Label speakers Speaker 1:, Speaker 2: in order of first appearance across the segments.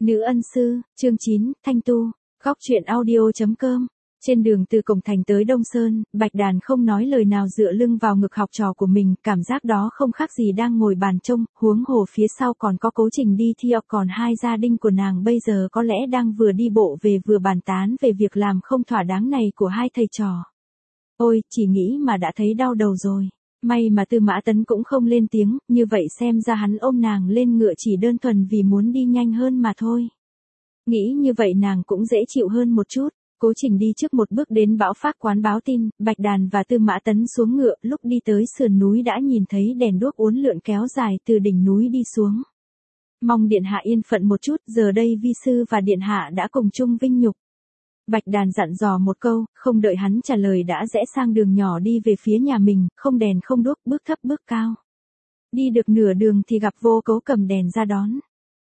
Speaker 1: Nữ ân sư, chương 9, Thanh tu, góc truyện audio.com. Trên đường từ cổng thành tới Đông Sơn, Bạch Đàn không nói lời nào dựa lưng vào ngực học trò của mình, cảm giác đó không khác gì đang ngồi bàn trông, huống hồ phía sau còn có Cố Trình đi thi học, còn hai gia đình của nàng bây giờ có lẽ đang vừa đi bộ về vừa bàn tán về việc làm không thỏa đáng này của hai thầy trò. Ôi, chỉ nghĩ mà đã thấy đau đầu rồi. May mà Tư Mã Tấn cũng không lên tiếng, như vậy xem ra hắn ôm nàng lên ngựa chỉ đơn thuần vì muốn đi nhanh hơn mà thôi. Nghĩ như vậy nàng cũng dễ chịu hơn một chút. Cố Trình đi trước một bước đến Bão Phác quán báo tin, Bạch Đàn và Tư Mã Tấn xuống ngựa, lúc đi tới sườn núi đã nhìn thấy đèn đuốc uốn lượn kéo dài từ đỉnh núi đi xuống. Mong điện hạ yên phận một chút, giờ đây vi sư và điện hạ đã cùng chung vinh nhục. Bạch Đàn dặn dò một câu, không đợi hắn trả lời đã rẽ sang đường nhỏ đi về phía nhà mình, không đèn không đuốc, bước thấp bước cao. Đi được nửa đường thì gặp Vô Cấu cầm đèn ra đón.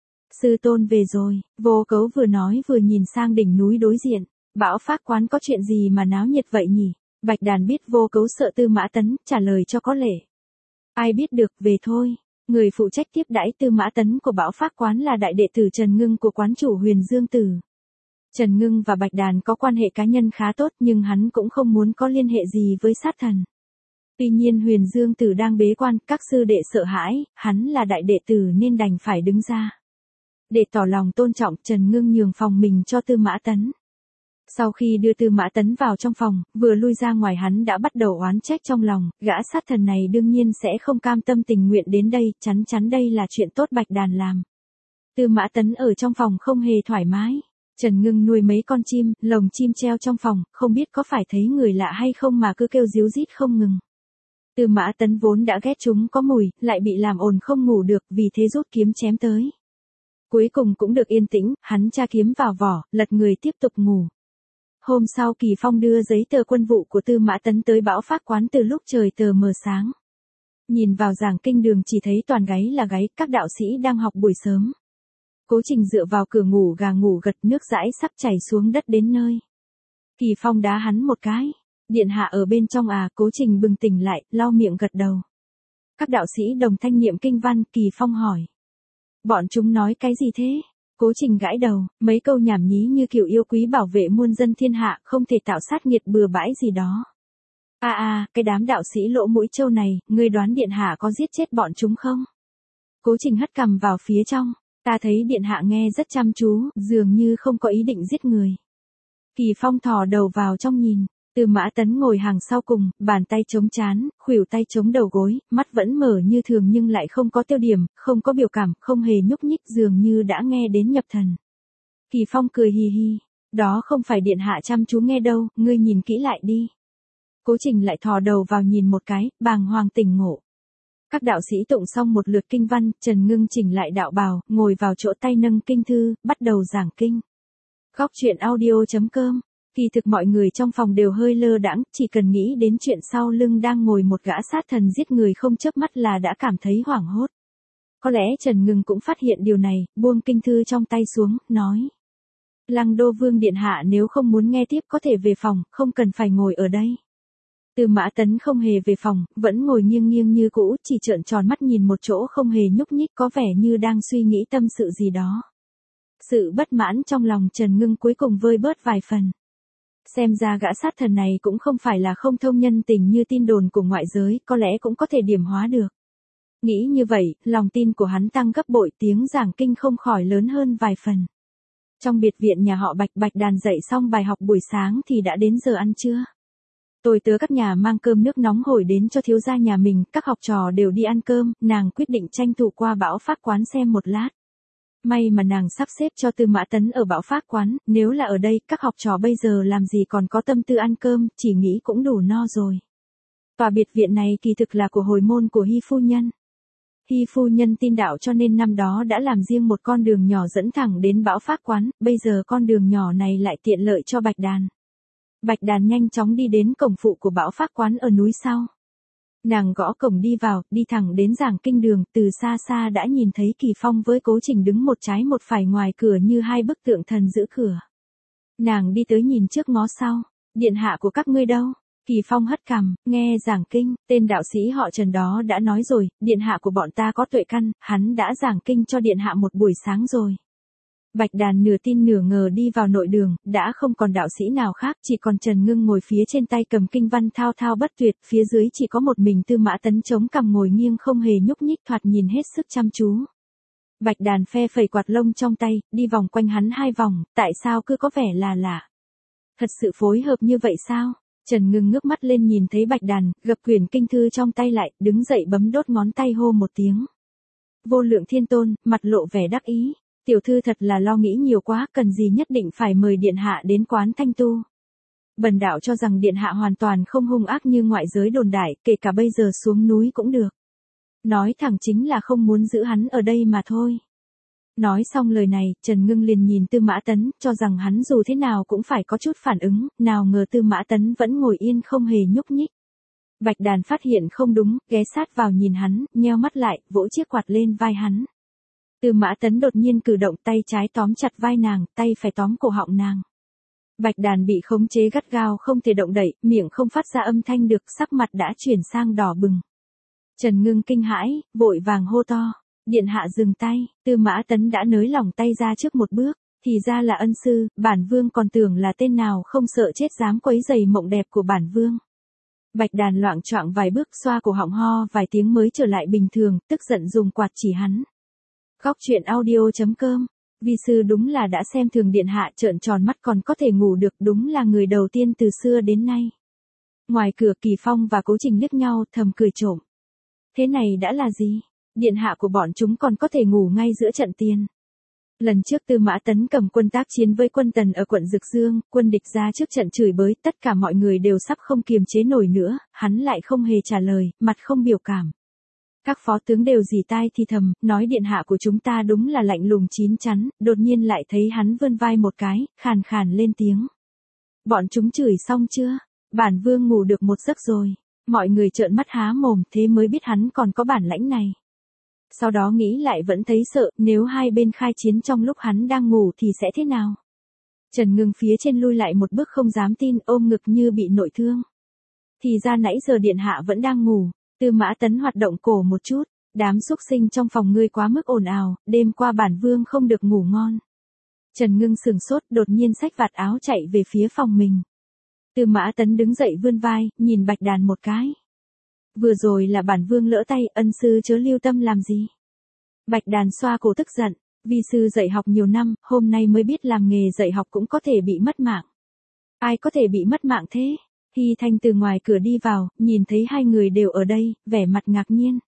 Speaker 1: Sư tôn về rồi, Vô Cấu vừa nói vừa nhìn sang đỉnh núi đối diện. Bão Phác quán có chuyện gì mà náo nhiệt vậy nhỉ? Bạch Đàn biết Vô Cấu sợ Tư Mã Tấn, trả lời cho có lệ. Ai biết được, về thôi. Người phụ trách tiếp đãi Tư Mã Tấn của Bão Phác quán là đại đệ tử Trần Ngưng của quán chủ Huyền Dương Tử. Trần Ngưng và Bạch Đàn có quan hệ cá nhân khá tốt nhưng hắn cũng không muốn có liên hệ gì với sát thần. Tuy nhiên Huyền Dương Tử đang bế quan, các sư đệ sợ hãi, hắn là đại đệ tử nên đành phải đứng ra. Để tỏ lòng tôn trọng, Trần Ngưng nhường phòng mình cho Tư Mã Tấn. Sau khi đưa Tư Mã Tấn vào trong phòng, vừa lui ra ngoài hắn đã bắt đầu oán trách trong lòng, gã sát thần này đương nhiên sẽ không cam tâm tình nguyện đến đây, chắn chắn đây là chuyện tốt Bạch Đàn làm. Tư Mã Tấn ở trong phòng không hề thoải mái. Trần Ngưng nuôi mấy con chim, lồng chim treo trong phòng, không biết có phải thấy người lạ hay không mà cứ kêu ríu rít không ngừng. Tư Mã Tấn vốn đã ghét chúng có mùi, lại bị làm ồn không ngủ được, vì thế rút kiếm chém tới. Cuối cùng cũng được yên tĩnh, hắn tra kiếm vào vỏ, lật người tiếp tục ngủ. Hôm sau Kỳ Phong đưa giấy tờ quân vụ của Tư Mã Tấn tới Bão Phác quán từ lúc trời tờ mờ sáng. Nhìn vào giảng kinh đường chỉ thấy toàn gáy là gáy, các đạo sĩ đang học buổi sớm. Cố Trình dựa vào cửa ngủ gà ngủ gật, nước dãi sắp chảy xuống đất đến nơi. Kỳ Phong đá hắn một cái. Điện hạ ở bên trong à? Cố Trình bừng tỉnh lại, lau miệng gật đầu. Các đạo sĩ đồng thanh niệm kinh văn, Kỳ Phong hỏi. Bọn chúng nói cái gì thế? Cố Trình gãi đầu, mấy câu nhảm nhí như kiểu yêu quý bảo vệ muôn dân thiên hạ, không thể tạo sát nghiệt bừa bãi gì đó. Cái đám đạo sĩ lỗ mũi trâu này, ngươi đoán điện hạ có giết chết bọn chúng không? Cố Trình hất cằm vào phía trong. Ta thấy điện hạ nghe rất chăm chú, dường như không có ý định giết người. Kỳ Phong thò đầu vào trong nhìn. Tư Mã Tấn ngồi hàng sau cùng, bàn tay chống trán, khuỷu tay chống đầu gối, mắt vẫn mở như thường nhưng lại không có tiêu điểm, không có biểu cảm, không hề nhúc nhích, dường như đã nghe đến nhập thần. Kỳ Phong cười hì hì. Đó không phải điện hạ chăm chú nghe đâu, ngươi nhìn kỹ lại đi. Cố Trình lại thò đầu vào nhìn một cái, bàng hoàng tỉnh ngộ. Các đạo sĩ tụng xong một lượt kinh văn, Trần Ngưng chỉnh lại đạo bào, ngồi vào chỗ tay nâng kinh thư, bắt đầu giảng kinh. Góc truyện audio.com. Kỳ thực mọi người trong phòng đều hơi lơ đãng, chỉ cần nghĩ đến chuyện sau lưng đang ngồi một gã sát thần giết người không chớp mắt là đã cảm thấy hoảng hốt. Có lẽ Trần Ngưng cũng phát hiện điều này, buông kinh thư trong tay xuống, nói. Lăng Đô Vương điện hạ nếu không muốn nghe tiếp có thể về phòng, không cần phải ngồi ở đây. Tư Mã Tấn không hề về phòng, vẫn ngồi nghiêng nghiêng như cũ, chỉ trợn tròn mắt nhìn một chỗ không hề nhúc nhích, có vẻ như đang suy nghĩ tâm sự gì đó. Sự bất mãn trong lòng Trần Ngưng cuối cùng vơi bớt vài phần. Xem ra gã sát thần này cũng không phải là không thông nhân tình như tin đồn của ngoại giới, có lẽ cũng có thể điểm hóa được. Nghĩ như vậy, lòng tin của hắn tăng gấp bội, tiếng giảng kinh không khỏi lớn hơn vài phần. Trong biệt viện nhà họ Bạch Đàn dạy xong bài học buổi sáng thì đã đến giờ ăn trưa. Tôi tớ các nhà mang cơm nước nóng hổi đến cho thiếu gia nhà mình, các học trò đều đi ăn cơm, nàng quyết định tranh thủ qua Bão Phác quán xem một lát. May mà nàng sắp xếp cho Tư Mã Tấn ở Bão Phác quán, nếu là ở đây, các học trò bây giờ làm gì còn có tâm tư ăn cơm, chỉ nghĩ cũng đủ no rồi. Tòa biệt viện này kỳ thực là của hồi môn của Hy phu nhân. Hy phu nhân tin đạo cho nên năm đó đã làm riêng một con đường nhỏ dẫn thẳng đến Bão Phác quán, bây giờ con đường nhỏ này lại tiện lợi cho Bạch Đàn. Bạch Đàn nhanh chóng đi đến cổng phụ của Bão Phác quán ở núi sau. Nàng gõ cổng đi vào, đi thẳng đến giảng kinh đường, từ xa xa đã nhìn thấy Kỳ Phong với Cố Trình đứng một trái một phải ngoài cửa như hai bức tượng thần giữ cửa. Nàng đi tới nhìn trước ngó sau, điện hạ của các ngươi đâu? Kỳ Phong hất cằm, nghe giảng kinh, tên đạo sĩ họ Trần đó đã nói rồi, điện hạ của bọn ta có tuệ căn, hắn đã giảng kinh cho điện hạ một buổi sáng rồi. Bạch Đàn nửa tin nửa ngờ đi vào nội đường, đã không còn đạo sĩ nào khác, chỉ còn Trần Ngưng ngồi phía trên tay cầm kinh văn thao thao bất tuyệt, phía dưới chỉ có một mình Tư Mã Tấn chống cằm ngồi nghiêng không hề nhúc nhích, thoạt nhìn hết sức chăm chú. Bạch Đàn phe phẩy quạt lông trong tay, đi vòng quanh hắn 2 vòng, tại sao cứ có vẻ là lạ? Thật sự phối hợp như vậy sao? Trần Ngưng ngước mắt lên nhìn thấy Bạch Đàn, gập quyển kinh thư trong tay lại, đứng dậy bấm đốt ngón tay hô một tiếng. Vô Lượng Thiên Tôn, mặt lộ vẻ đắc ý. Tiểu thư thật là lo nghĩ nhiều quá, cần gì nhất định phải mời điện hạ đến quán Thanh Tu. Bần đạo cho rằng điện hạ hoàn toàn không hung ác như ngoại giới đồn đại, kể cả bây giờ xuống núi cũng được. Nói thẳng chính là không muốn giữ hắn ở đây mà thôi. Nói xong lời này, Trần Ngưng liền nhìn Tư Mã Tấn, cho rằng hắn dù thế nào cũng phải có chút phản ứng, nào ngờ Tư Mã Tấn vẫn ngồi yên không hề nhúc nhích. Bạch Đàn phát hiện không đúng, ghé sát vào nhìn hắn, nheo mắt lại, vỗ chiếc quạt lên vai hắn. Tư Mã Tấn đột nhiên cử động tay trái tóm chặt vai nàng, tay phải tóm cổ họng nàng. Bạch Đàn bị khống chế gắt gao không thể động đậy, miệng không phát ra âm thanh được, sắc mặt đã chuyển sang đỏ bừng. Trần Ngưng kinh hãi, vội vàng hô to. Điện hạ dừng tay, Tư Mã Tấn đã nới lỏng tay ra trước một bước, thì ra là ân sư, bản vương còn tưởng là tên nào không sợ chết dám quấy rầy mộng đẹp của bản vương. Bạch Đàn loạng choạng vài bước xoa cổ họng ho vài tiếng mới trở lại bình thường, tức giận dùng quạt chỉ hắn. Góc truyện audio.com, vi sư đúng là đã xem thường điện hạ, trợn tròn mắt còn có thể ngủ được, đúng là người đầu tiên từ xưa đến nay. Ngoài cửa Kỳ Phong và Cố Trình liếc nhau thầm cười trộm. Thế này đã là gì? Điện hạ của bọn chúng còn có thể ngủ ngay giữa trận tiền. Lần trước Tư Mã Tấn cầm quân tác chiến với quân Tần ở quận Dực Dương, quân địch ra trước trận chửi bới, tất cả mọi người đều sắp không kiềm chế nổi nữa, hắn lại không hề trả lời, mặt không biểu cảm. Các phó tướng đều rỉ tai thì thầm, nói điện hạ của chúng ta đúng là lạnh lùng chín chắn, đột nhiên lại thấy hắn vươn vai một cái, khàn khàn lên tiếng. Bọn chúng chửi xong chưa? Bản vương ngủ được một giấc rồi. Mọi người trợn mắt há mồm, thế mới biết hắn còn có bản lãnh này. Sau đó nghĩ lại vẫn thấy sợ, nếu hai bên khai chiến trong lúc hắn đang ngủ thì sẽ thế nào? Trần Ngưng phía trên lui lại một bước không dám tin, ôm ngực như bị nội thương. Thì ra nãy giờ điện hạ vẫn đang ngủ. Tư Mã Tấn hoạt động cổ một chút, đám xúc sinh trong phòng ngươi quá mức ồn ào, đêm qua bản vương không được ngủ ngon. Trần Ngưng sừng sốt, đột nhiên xách vạt áo chạy về phía phòng mình. Tư Mã Tấn đứng dậy vươn vai, nhìn Bạch Đàn một cái. Vừa rồi là bản vương lỡ tay, ân sư chớ lưu tâm làm gì. Bạch Đàn xoa cổ tức giận, vi sư dạy học nhiều năm, hôm nay mới biết làm nghề dạy học cũng có thể bị mất mạng. Ai có thể bị mất mạng thế? Hy Thanh từ ngoài cửa đi vào, nhìn thấy hai người đều ở đây, vẻ mặt ngạc nhiên.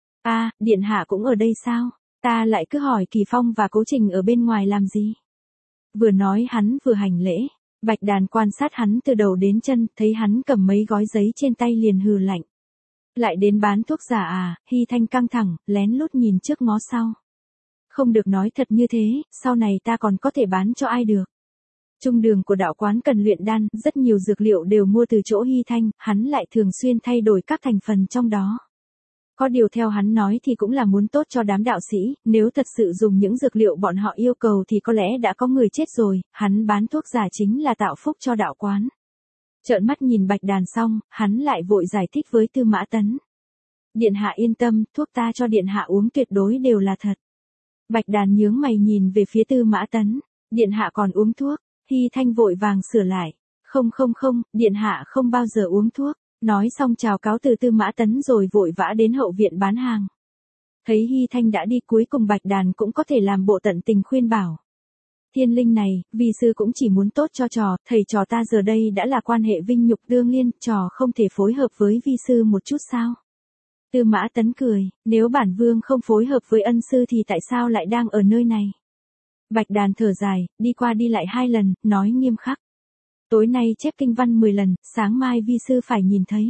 Speaker 1: À, điện hạ cũng ở đây sao? Ta lại cứ hỏi Kỳ Phong và Cố Trình ở bên ngoài làm gì? Vừa nói hắn vừa hành lễ. Bạch Đàn quan sát hắn từ đầu đến chân, thấy hắn cầm mấy gói giấy trên tay liền hừ lạnh. Lại đến bán thuốc giả à? Hy Thanh căng thẳng, lén lút nhìn trước ngó sau. Không được nói thật như thế, sau này ta còn có thể bán cho ai được. Trung đường của đạo quán cần luyện đan, rất nhiều dược liệu đều mua từ chỗ Hy Thanh, hắn lại thường xuyên thay đổi các thành phần trong đó. Có điều theo hắn nói thì cũng là muốn tốt cho đám đạo sĩ, nếu thật sự dùng những dược liệu bọn họ yêu cầu thì có lẽ đã có người chết rồi, hắn bán thuốc giả chính là tạo phúc cho đạo quán. Trợn mắt nhìn Bạch Đàn xong, hắn lại vội giải thích với Tư Mã Tấn. Điện hạ yên tâm, thuốc ta cho điện hạ uống tuyệt đối đều là thật. Bạch Đàn nhướng mày nhìn về phía Tư Mã Tấn, điện hạ còn uống thuốc. Hy Thanh vội vàng sửa lại. Không, điện hạ không bao giờ uống thuốc. Nói xong chào cáo từ Tư Mã Tấn rồi vội vã đến hậu viện bán hàng. Thấy Hy Thanh đã đi cuối cùng Bạch Đàn cũng có thể làm bộ tận tình khuyên bảo. Thiên linh này, vi sư cũng chỉ muốn tốt cho trò, thầy trò ta giờ đây đã là quan hệ vinh nhục tương liên, trò không thể phối hợp với vi sư một chút sao? Tư Mã Tấn cười, nếu bản vương không phối hợp với ân sư thì tại sao lại đang ở nơi này? Bạch Đàn thở dài, đi qua đi lại 2 lần, nói nghiêm khắc. Tối nay chép kinh văn 10 lần, sáng mai vi sư phải nhìn thấy.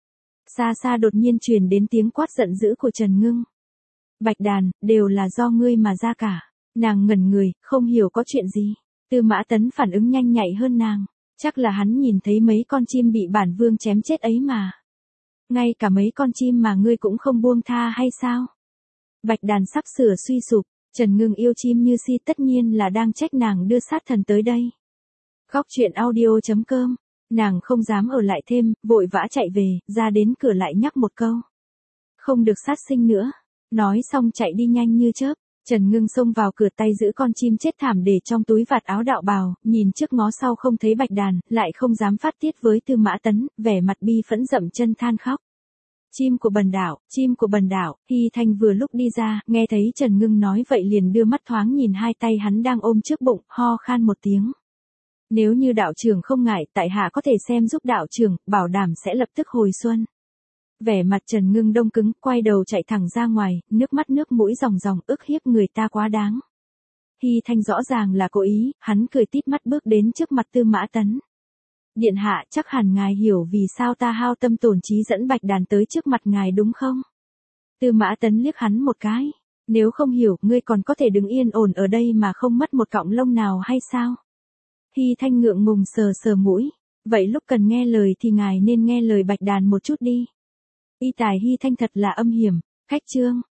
Speaker 1: Xa xa đột nhiên truyền đến tiếng quát giận dữ của Trần Ngưng. Bạch Đàn, đều là do ngươi mà ra cả. Nàng ngẩn người, không hiểu có chuyện gì. Tư Mã Tấn phản ứng nhanh nhạy hơn nàng. Chắc là hắn nhìn thấy mấy con chim bị bản vương chém chết ấy mà. Ngay cả mấy con chim mà ngươi cũng không buông tha hay sao? Bạch Đàn sắp sửa suy sụp. Trần Ngưng yêu chim như si, tất nhiên là đang trách nàng đưa sát thần tới đây. Góc truyện audio.com, nàng không dám ở lại thêm, vội vã chạy về, ra đến cửa lại nhắc một câu. Không được sát sinh nữa. Nói xong chạy đi nhanh như chớp. Trần Ngưng xông vào cửa, tay giữ con chim chết thảm để trong túi vạt áo đạo bào, nhìn trước ngó sau không thấy Bạch Đàn, lại không dám phát tiết với Tư Mã Tấn, vẻ mặt bi phẫn dậm chân than khóc. Chim của bần đạo, Hy Thanh vừa lúc đi ra, nghe thấy Trần Ngưng nói vậy liền đưa mắt thoáng nhìn hai tay hắn đang ôm trước bụng, ho khan một tiếng. Nếu như đạo trưởng không ngại, tại hạ có thể xem giúp đạo trưởng, bảo đảm sẽ lập tức hồi xuân. Vẻ mặt Trần Ngưng đông cứng, quay đầu chạy thẳng ra ngoài, nước mắt nước mũi ròng ròng, ức hiếp người ta quá đáng. Hy Thanh rõ ràng là cố ý, hắn cười tít mắt bước đến trước mặt Tư Mã Tấn. Điện hạ, chắc hẳn ngài hiểu vì sao ta hao tâm tổn trí dẫn Bạch Đàn tới trước mặt ngài đúng không? Tư Mã Tấn liếc hắn một cái. Nếu không hiểu, ngươi còn có thể đứng yên ổn ở đây mà không mất một cọng lông nào hay sao? Hy Thanh ngượng ngùng sờ sờ mũi. Vậy lúc cần nghe lời thì ngài nên nghe lời Bạch Đàn một chút đi. Y tài Hy Thanh thật là âm hiểm. Khách trương.